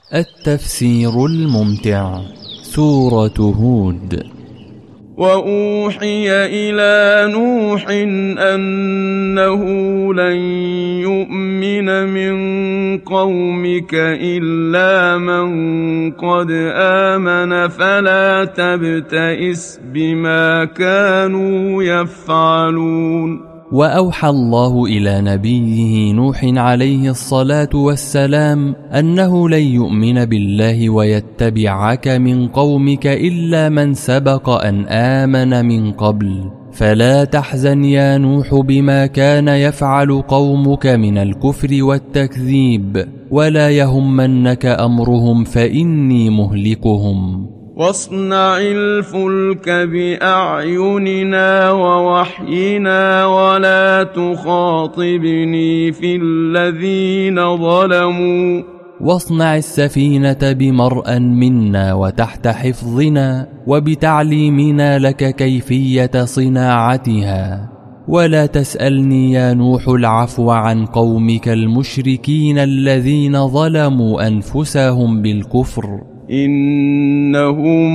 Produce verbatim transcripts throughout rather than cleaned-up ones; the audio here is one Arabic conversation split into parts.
التفسير الممتع. سورة هود. وأوحي إلى نوح أنه لن يؤمن من قومك إلا من قد آمن فلا تبتئس بما كانوا يفعلون. وأوحى الله إلى نبيه نوح عليه الصلاة والسلام أنه لن يؤمن بالله ويتبعك من قومك إلا من سبق أن آمن من قبل، فلا تحزن يا نوح بما كان يفعل قومك من الكفر والتكذيب، ولا يهمنك أمرهم فإني مهلكهم. واصنع الفلك بأعيننا ووحينا ولا تخاطبني في الذين ظلموا. واصنع السفينة بمرأ منا وتحت حفظنا وبتعليمنا لك كيفية صناعتها، ولا تسألني يا نوح العفو عن قومك المشركين الذين ظلموا أنفسهم بالكفر، إنهم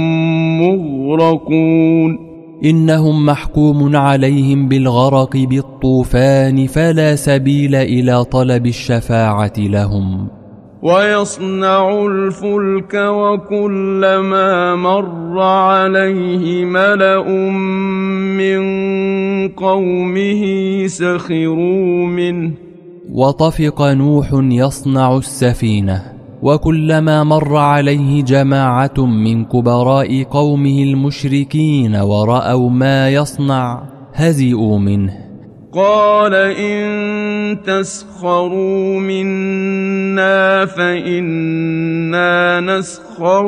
مغرقون. إنهم محكوم عليهم بالغرق بالطوفان، فلا سبيل إلى طلب الشفاعة لهم. ويصنع الفلك وكلما مر عليه ملأ من قومه سخروا منه. وطفق نوح يصنع السفينة، وكلما مر عليه جماعة من كبراء قومه المشركين ورأوا ما يصنع هزئوا منه. قال إن تسخروا منا فإنا نسخر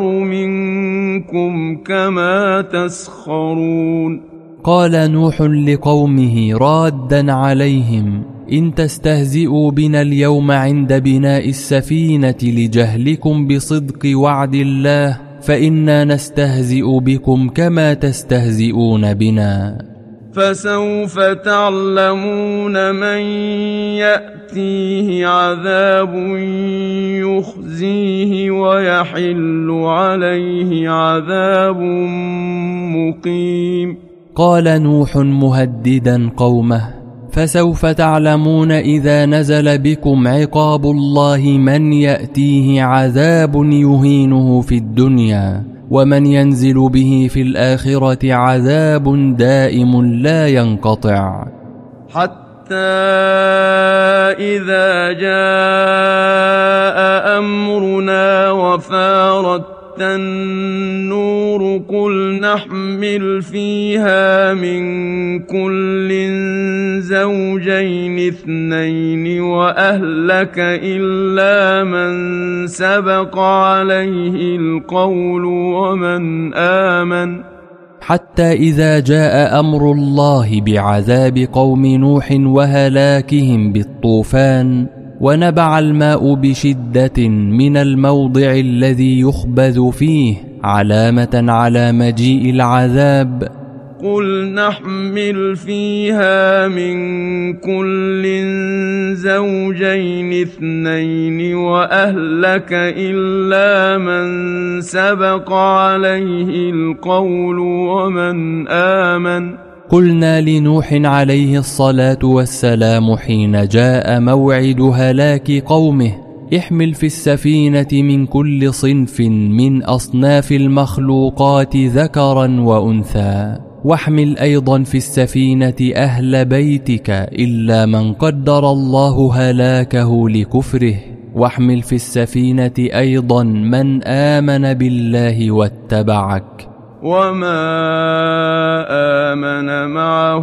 منكم كما تسخرون. قال نوح لقومه رادا عليهم: إن تستهزئوا بنا اليوم عند بناء السفينة لجهلكم بصدق وعد الله، فإنا نستهزئ بكم كما تستهزئون بنا. فسوف تعلمون من يأتيه عذاب يخزيه ويحل عليه عذاب مقيم. قال نوح مهددا قومه: فسوف تعلمون إذا نزل بكم عقاب الله من يأتيه عذاب يهينه في الدنيا، ومن ينزل به في الآخرة عذاب دائم لا ينقطع. حتى إذا جاء أمرنا وفارت النور قل نحمل فيها من كل زوجين اثنين وأهلك إلا من سبق عليه القول ومن آمن. حتى إذا جاء أمر الله بعذاب قوم نوح وهلاكهم بالطوفان، ونبع الماء بشدة من الموضع الذي يخبز فيه علامة على مجيء العذاب، قل نحمل فيها من كل زوجين اثنين وأهلك إلا من سبق عليه القول ومن آمن. قلنا لنوح عليه الصلاة والسلام حين جاء موعد هلاك قومه: احمل في السفينة من كل صنف من أصناف المخلوقات ذكرا وأنثى، واحمل أيضا في السفينة أهل بيتك إلا من قدر الله هلاكه لكفره، واحمل في السفينة أيضا من آمن بالله واتبعك. وما آمن معه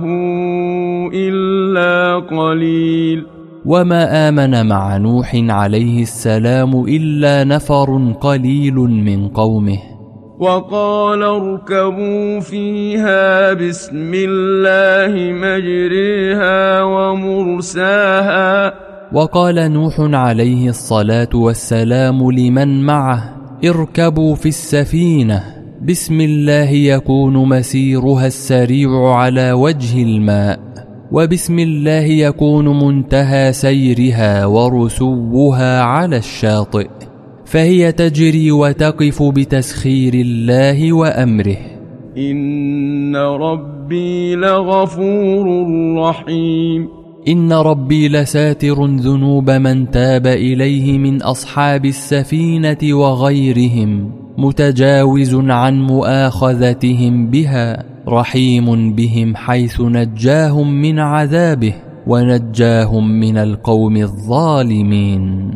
إلا قليل. وما آمن مع نوح عليه السلام إلا نفر قليل من قومه. وقال اركبوا فيها بسم الله مجريها ومرساها. وقال نوح عليه الصلاة والسلام لمن معه: اركبوا في السفينة بسم الله يكون مسيرها السريع على وجه الماء، وبسم الله يكون منتهى سيرها ورسوها على الشاطئ، فهي تجري وتقف بتسخير الله وأمره. إن ربي لغفور رحيم. إن ربي لساتر ذنوب من تاب إليه من أصحاب السفينة وغيرهم، متجاوز عن مؤاخذتهم بها، رحيم بهم حيث نجاهم من عذابه ونجاهم من القوم الظالمين.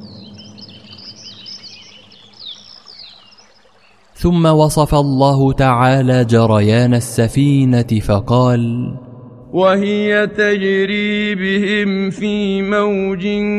ثم وصف الله تعالى جريان السفينة فقال: وهي تجري بهم في موج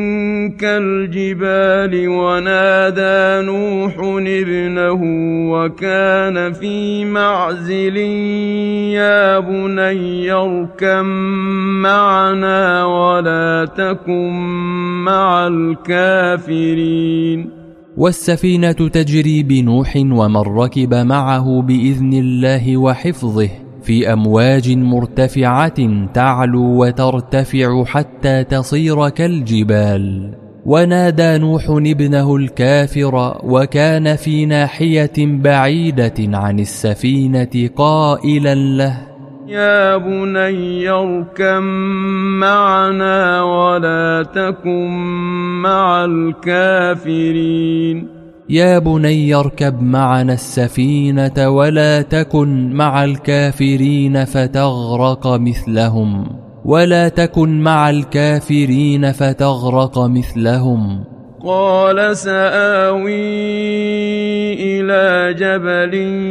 كالجبال ونادى نوح ابنه وكان في معزل يا بني اركب معنا ولا تكن مع الكافرين. والسفينة تجري بنوح ومن ركب معه بإذن الله وحفظه في أمواج مرتفعة تعلو وترتفع حتى تصير كالجبال. ونادى نوح ابنه الكافر وكان في ناحية بعيدة عن السفينة قائلا له: يا بني اركب معنا ولا تكن مع الكافرين. يا بني اركب معنا السفينة ولا تكن مع الكافرين فتغرق مثلهم ولا تكن مع الكافرين فتغرق مثلهم. قال سآوي إلى جبل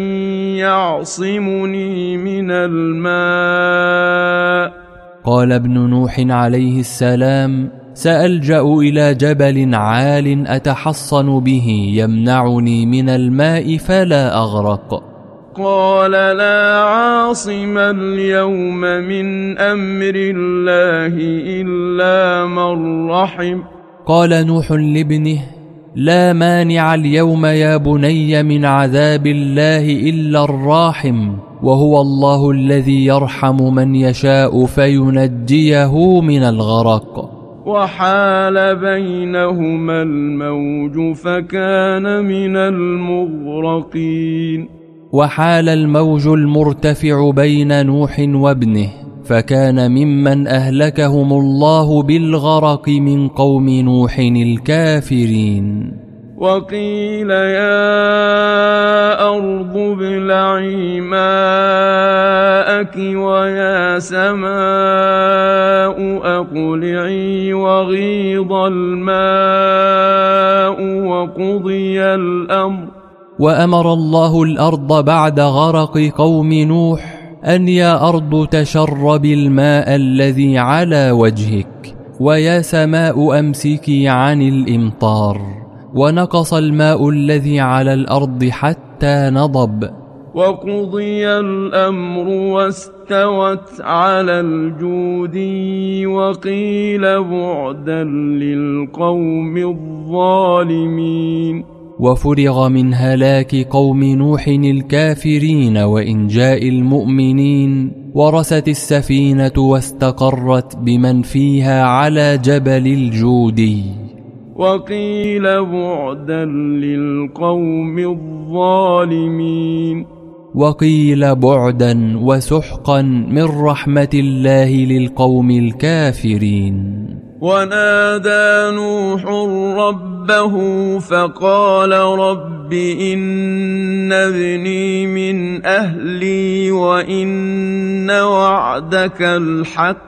يعصمني من الماء. قال ابن نوح عليه السلام: سألجأ إلى جبل عال أتحصن به يمنعني من الماء فلا أغرق. قال لا عاصم اليوم من أمر الله إلا من رحم. قال نوح لابنه: لا مانع اليوم يا بني من عذاب الله إلا الراحم، وهو الله الذي يرحم من يشاء فينجيه من الغرق. وحال بينهما الموج فكان من المغرقين. وحال الموج المرتفع بين نوح وابنه فكان ممن أهلكهم الله بالغرق من قوم نوح الكافرين. وقيل يا أرض ابلعي ماءك ويا سماء أقلعي وغيض الماء وقضي الأمر. وأمر الله الأرض بعد غرق قوم نوح أن يا أرض تشربي الماء الذي على وجهك، ويا سماء أمسكي عن الإمطار. ونقص الماء الذي على الأرض حتى نضب. وقضي الأمر واستوت على الجودي وقيل بعدا للقوم الظالمين. وفرغ من هلاك قوم نوح الكافرين وإنجاء المؤمنين، ورست السفينة واستقرت بمن فيها على جبل الجودي. وقيل بعدا للقوم الظالمين. وقيل بعدا وسحقا من رحمة الله للقوم الكافرين. ونادى نوح ربه فقال رب إن ابني من أهلي وإن وعدك الحق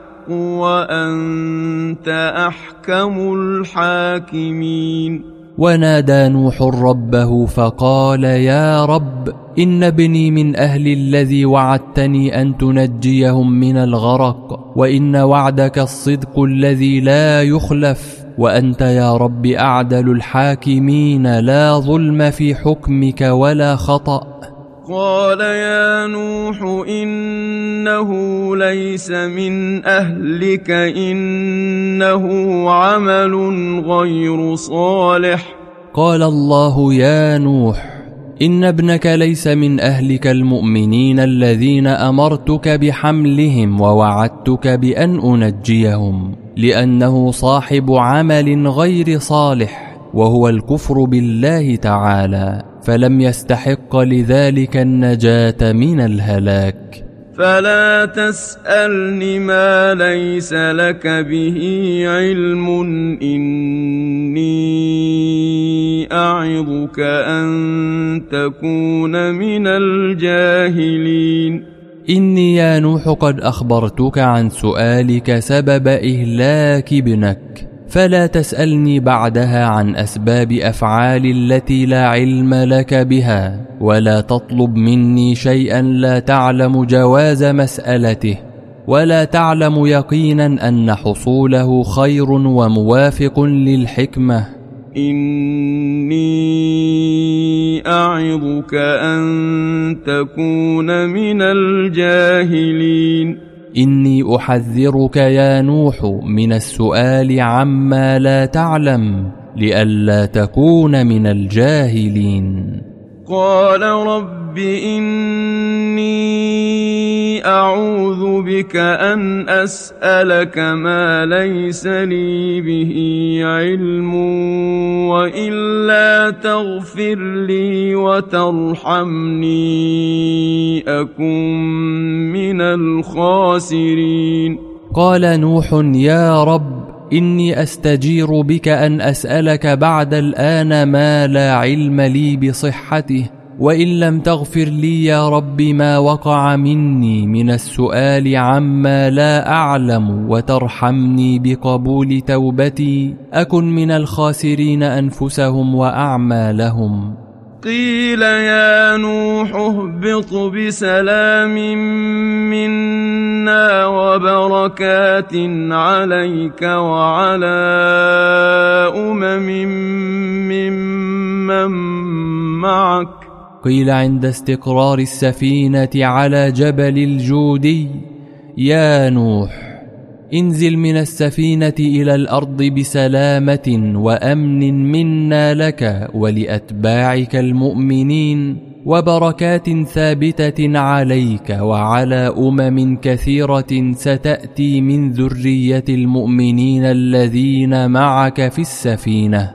وأنت أحكم الحاكمين. ونادى نوح ربه فقال يا رب إن ابني من أهل الذي وعدتني أن تنجيهم من الغرق، وإن وعدك الصدق الذي لا يخلف، وأنت يا رب أعدل الحاكمين، لا ظلم في حكمك ولا خطأ. قال يا نوح إنه ليس من أهلك إنه عمل غير صالح. قال الله يا نوح إن ابنك ليس من أهلك المؤمنين الذين أمرتك بحملهم ووعدتك بأن أنجيهم، لأنه صاحب عمل غير صالح، وهو الكفر بالله تعالى، فلم يستحق لذلك النجاة من الهلاك. فلا تسألني ما ليس لك به علم، إني أعظك أن تكون من الجاهلين. إني يا نوح قد أخبرتك عن سؤالك سبب إهلاك ابنك، فلا تسألني بعدها عن أسباب أفعال التي لا علم لك بها، ولا تطلب مني شيئا لا تعلم جواز مسألته، ولا تعلم يقينا أن حصوله خير وموافق للحكمة. إني أعظك أن تكون من الجاهلين. إني أحذرك يا نوح من السؤال عما لا تعلم لئلا تكون من الجاهلين. قال رب إني أعوذ بك أن أسألك ما ليس لي به علم، وإلا تغفر لي وترحمني أكن من الخاسرين. قال نوح يا رب إني أستجير بك أن أسألك بعد الآن ما لا علم لي بصحته، وإن لم تغفر لي يا رب ما وقع مني من السؤال عما لا أعلم وترحمني بقبول توبتي أكن من الخاسرين أنفسهم وأعمالهم. قيل يا نوح اهبط بسلام منا وبركات عليك وعلى أمم ممن معك. قيل عند استقرار السفينة على جبل الجودي يا نوح انزل من السفينة إلى الأرض بسلامة وأمن منا لك ولأتباعك المؤمنين، وبركات ثابتة عليك وعلى أمم كثيرة ستأتي من ذرية المؤمنين الذين معك في السفينة.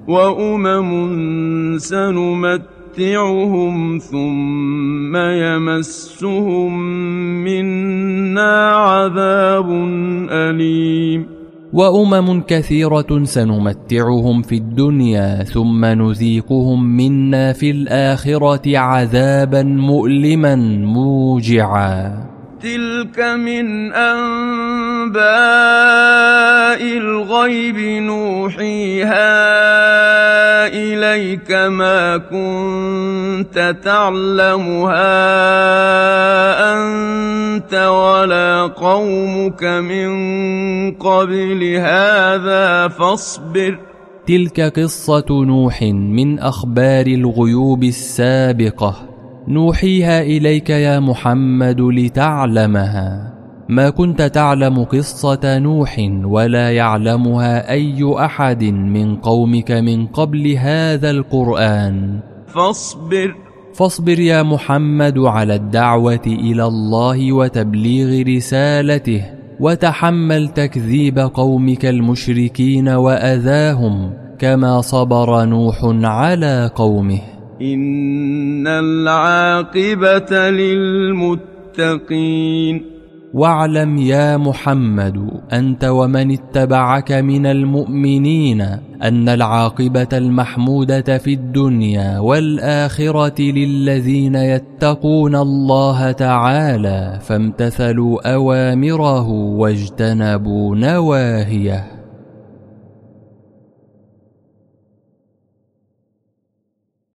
وأمم سنمتعهم ثم يمسهم منا عذاب أليم. وأمم كثيرة سنمتعهم في الدنيا ثم نذيقهم منا في الآخرة عذابا مؤلما موجعا. تلك من أنباء الغيب نوحيها إليك ما كنت تعلمها أنت ولا قومك من قبل هذا فاصبر. تلك قصة نوح من أخبار الغيوب السابقة نوحيها إليك يا محمد لتعلمها. ما كنت تعلم قصة نوح ولا يعلمها أي أحد من قومك من قبل هذا القرآن. فاصبر فاصبر يا محمد على الدعوة إلى الله وتبليغ رسالته، وتحمل تكذيب قومك المشركين وأذاهم كما صبر نوح على قومه. إن العاقبة للمتقين. واعلم يا محمد أنت ومن اتبعك من المؤمنين أن العاقبة المحمودة في الدنيا والآخرة للذين يتقون الله تعالى فامتثلوا أوامره واجتنبوا نواهيه.